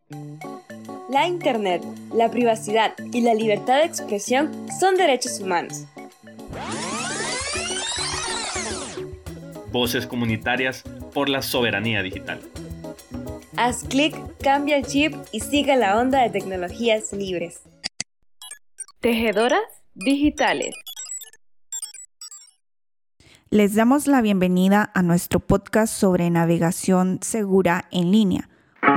La Internet, la privacidad y la libertad de expresión son derechos humanos. Voces comunitarias por la soberanía digital. Haz clic, cambia el chip y siga la onda de tecnologías libres. Tejedoras digitales. Les damos la bienvenida a nuestro podcast sobre navegación segura en línea.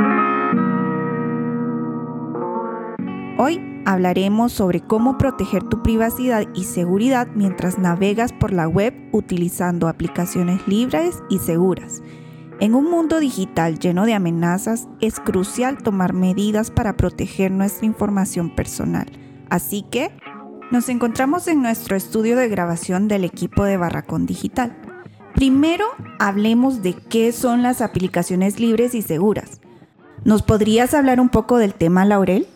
Hoy hablaremos sobre cómo proteger tu privacidad y seguridad mientras navegas por la web utilizando aplicaciones libres y seguras. En un mundo digital lleno de amenazas, es crucial tomar medidas para proteger nuestra información personal. Así que, nos encontramos en nuestro estudio de grabación del equipo de Barracón Digital. Primero, hablemos de qué son las aplicaciones libres y seguras. ¿Nos podrías hablar un poco del tema, Laurel?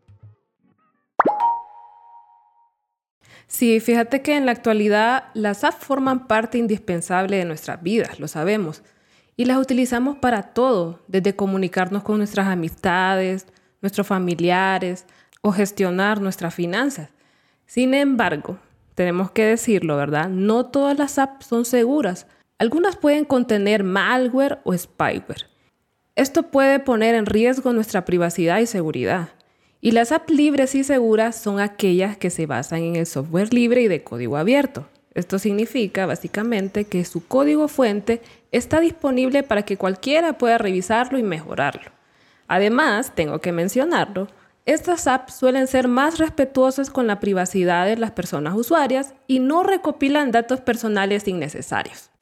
Sí, fíjate que en la actualidad las apps forman parte indispensable de nuestras vidas, lo sabemos. Y las utilizamos para todo, desde comunicarnos con nuestras amistades, nuestros familiares o gestionar nuestras finanzas. Sin embargo, tenemos que decirlo, ¿verdad? No todas las apps son seguras. Algunas pueden contener malware o spyware. Esto puede poner en riesgo nuestra privacidad y seguridad. Y las apps libres y seguras son aquellas que se basan en el software libre y de código abierto. Esto significa básicamente que su código fuente está disponible para que cualquiera pueda revisarlo y mejorarlo. Además, tengo que mencionarlo, estas apps suelen ser más respetuosas con la privacidad de las personas usuarias y no recopilan datos personales innecesarios.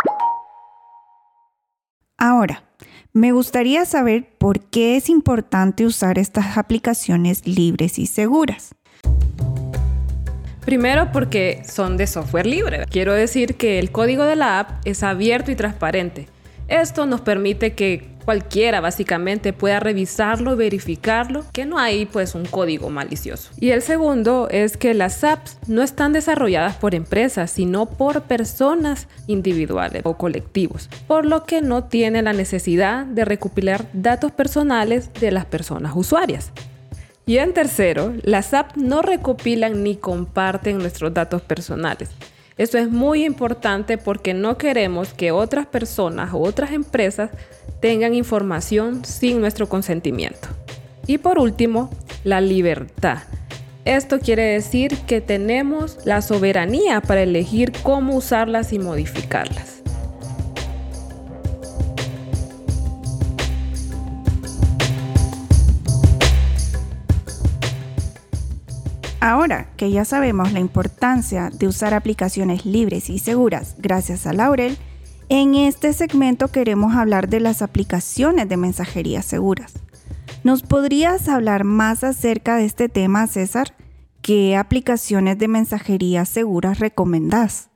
Ahora, me gustaría saber por qué es importante usar estas aplicaciones libres y seguras. Primero, porque son de software libre. Quiero decir que el código de la app es abierto y transparente. Esto nos permite que cualquiera básicamente pueda revisarlo y verificarlo, que no hay un código malicioso. Y el segundo es que las apps no están desarrolladas por empresas, sino por personas individuales o colectivos, por lo que no tienen la necesidad de recopilar datos personales de las personas usuarias. Y en tercero, las apps no recopilan ni comparten nuestros datos personales. Esto es muy importante porque no queremos que otras personas o otras empresas tengan información sin nuestro consentimiento. Y por último, la libertad. Esto quiere decir que tenemos la soberanía para elegir cómo usarlas y modificarlas. Ahora que ya sabemos la importancia de usar aplicaciones libres y seguras gracias a Laurel, en este segmento queremos hablar de las aplicaciones de mensajería seguras. ¿Nos podrías hablar más acerca de este tema, César? ¿Qué aplicaciones de mensajería seguras recomendás?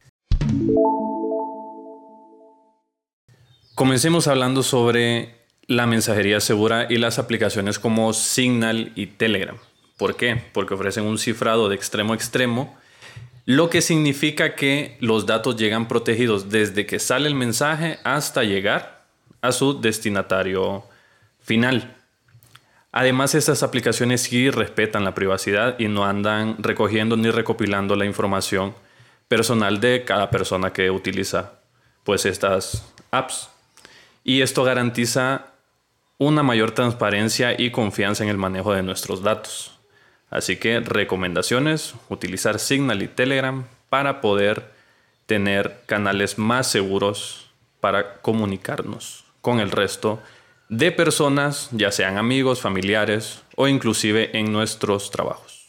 Comencemos hablando sobre la mensajería segura y las aplicaciones como Signal y Telegram. ¿Por qué? Porque ofrecen un cifrado de extremo a extremo, lo que significa que los datos llegan protegidos desde que sale el mensaje hasta llegar a su destinatario final. Además, estas aplicaciones sí respetan la privacidad y no andan recogiendo ni recopilando la información personal de cada persona que utiliza estas apps. Y esto garantiza una mayor transparencia y confianza en el manejo de nuestros datos. Así que recomendaciones, utilizar Signal y Telegram para poder tener canales más seguros para comunicarnos con el resto de personas, ya sean amigos, familiares o inclusive en nuestros trabajos.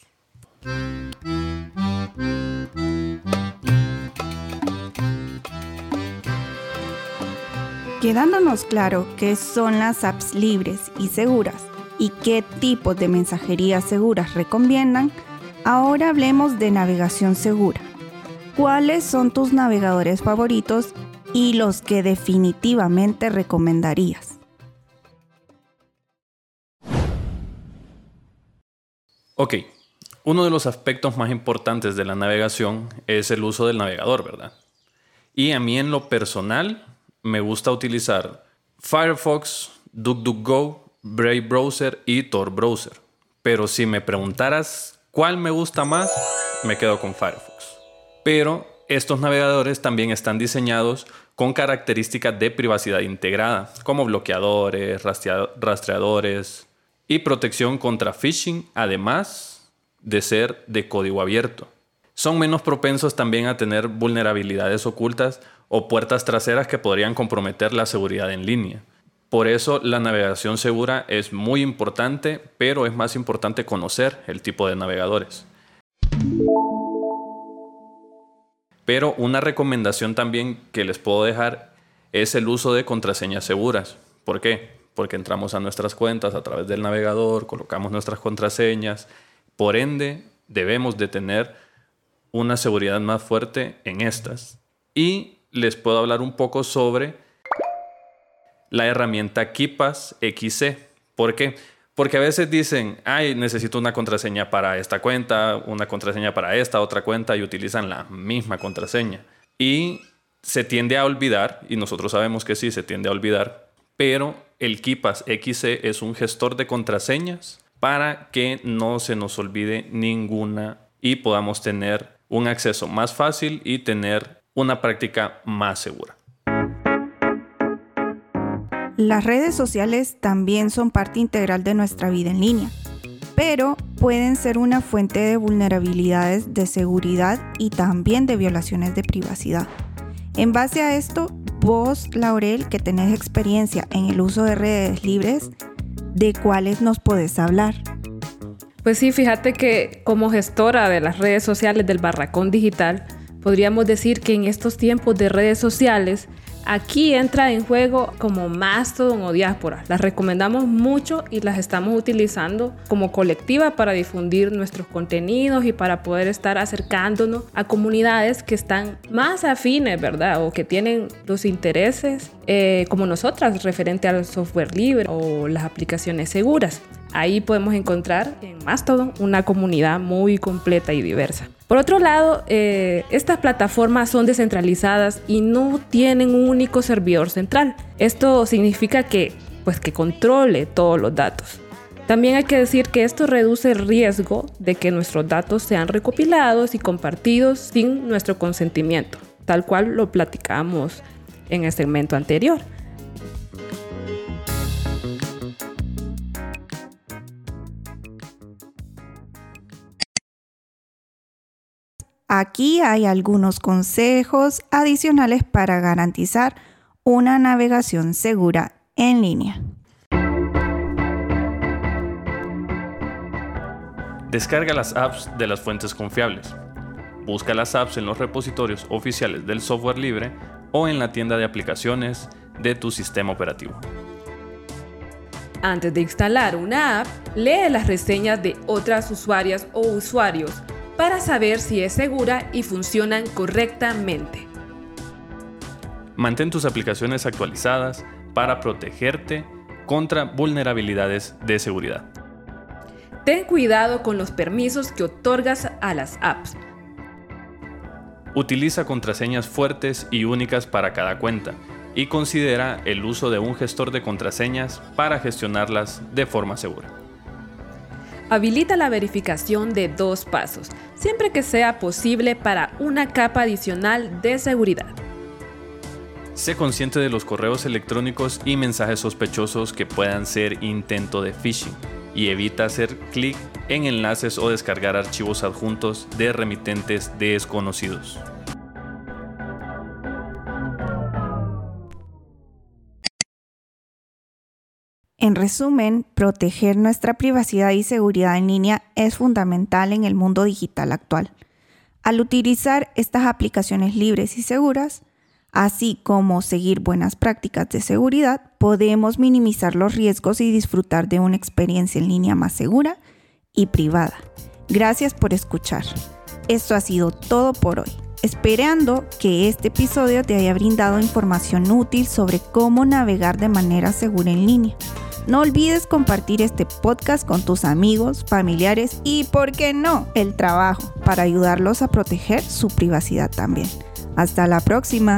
Quedándonos claro qué son las apps libres y seguras y qué tipos de mensajería seguras recomiendan, ahora hablemos de navegación segura. ¿Cuáles son tus navegadores favoritos y los que definitivamente recomendarías? Ok, uno de los aspectos más importantes de la navegación es el uso del navegador, ¿verdad? Y a mí en lo personal me gusta utilizar Firefox, DuckDuckGo, Brave Browser y Tor Browser. Pero si me preguntaras cuál me gusta más, me quedo con Firefox. Pero estos navegadores también están diseñados con características de privacidad integrada, como bloqueadores, rastreadores y protección contra phishing, además de ser de código abierto. Son menos propensos también a tener vulnerabilidades ocultas o puertas traseras que podrían comprometer la seguridad en línea. Por eso la navegación segura es muy importante, pero es más importante conocer el tipo de navegadores. Pero una recomendación también que les puedo dejar es el uso de contraseñas seguras. ¿Por qué? Porque entramos a nuestras cuentas a través del navegador, colocamos nuestras contraseñas. Por ende, debemos de tener una seguridad más fuerte en estas. Y les puedo hablar un poco sobre la herramienta KeePass XC. ¿Por qué? Porque a veces dicen, necesito una contraseña para esta cuenta, una contraseña para esta otra cuenta, y utilizan la misma contraseña. Y se tiende a olvidar, y nosotros sabemos que sí, se tiende a olvidar, pero el KeePass XC es un gestor de contraseñas para que no se nos olvide ninguna y podamos tener un acceso más fácil y tener una práctica más segura. Las redes sociales también son parte integral de nuestra vida en línea, pero pueden ser una fuente de vulnerabilidades de seguridad y también de violaciones de privacidad. En base a esto, vos, Laurel, que tenés experiencia en el uso de redes libres, ¿de cuáles nos podés hablar? Pues sí, fíjate que como gestora de las redes sociales del Barracón Digital, podríamos decir que en estos tiempos de redes sociales, aquí entra en juego como Mastodon o Diáspora. Las recomendamos mucho y las estamos utilizando como colectiva para difundir nuestros contenidos y para poder estar acercándonos a comunidades que están más afines, ¿verdad? O que tienen los intereses como nosotras referente al software libre o las aplicaciones seguras. Ahí podemos encontrar en Mastodon una comunidad muy completa y diversa. Por otro lado, estas plataformas son descentralizadas y no tienen un único servidor central. Esto significa que controle todos los datos. También hay que decir que esto reduce el riesgo de que nuestros datos sean recopilados y compartidos sin nuestro consentimiento, tal cual lo platicamos en el segmento anterior. Aquí hay algunos consejos adicionales para garantizar una navegación segura en línea. Descarga las apps de las fuentes confiables. Busca las apps en los repositorios oficiales del software libre o en la tienda de aplicaciones de tu sistema operativo. Antes de instalar una app, lee las reseñas de otras usuarias o usuarios para saber si es segura y funcionan correctamente. Mantén tus aplicaciones actualizadas para protegerte contra vulnerabilidades de seguridad. Ten cuidado con los permisos que otorgas a las apps. Utiliza contraseñas fuertes y únicas para cada cuenta y considera el uso de un gestor de contraseñas para gestionarlas de forma segura. Habilita la verificación de 2 pasos, siempre que sea posible para una capa adicional de seguridad. Sé consciente de los correos electrónicos y mensajes sospechosos que puedan ser intento de phishing y evita hacer clic en enlaces o descargar archivos adjuntos de remitentes desconocidos. En resumen, proteger nuestra privacidad y seguridad en línea es fundamental en el mundo digital actual. Al utilizar estas aplicaciones libres y seguras, así como seguir buenas prácticas de seguridad, podemos minimizar los riesgos y disfrutar de una experiencia en línea más segura y privada. Gracias por escuchar. Esto ha sido todo por hoy. Esperando que este episodio te haya brindado información útil sobre cómo navegar de manera segura en línea. No olvides compartir este podcast con tus amigos, familiares y, ¿por qué no?, el trabajo, para ayudarlos a proteger su privacidad también. Hasta la próxima.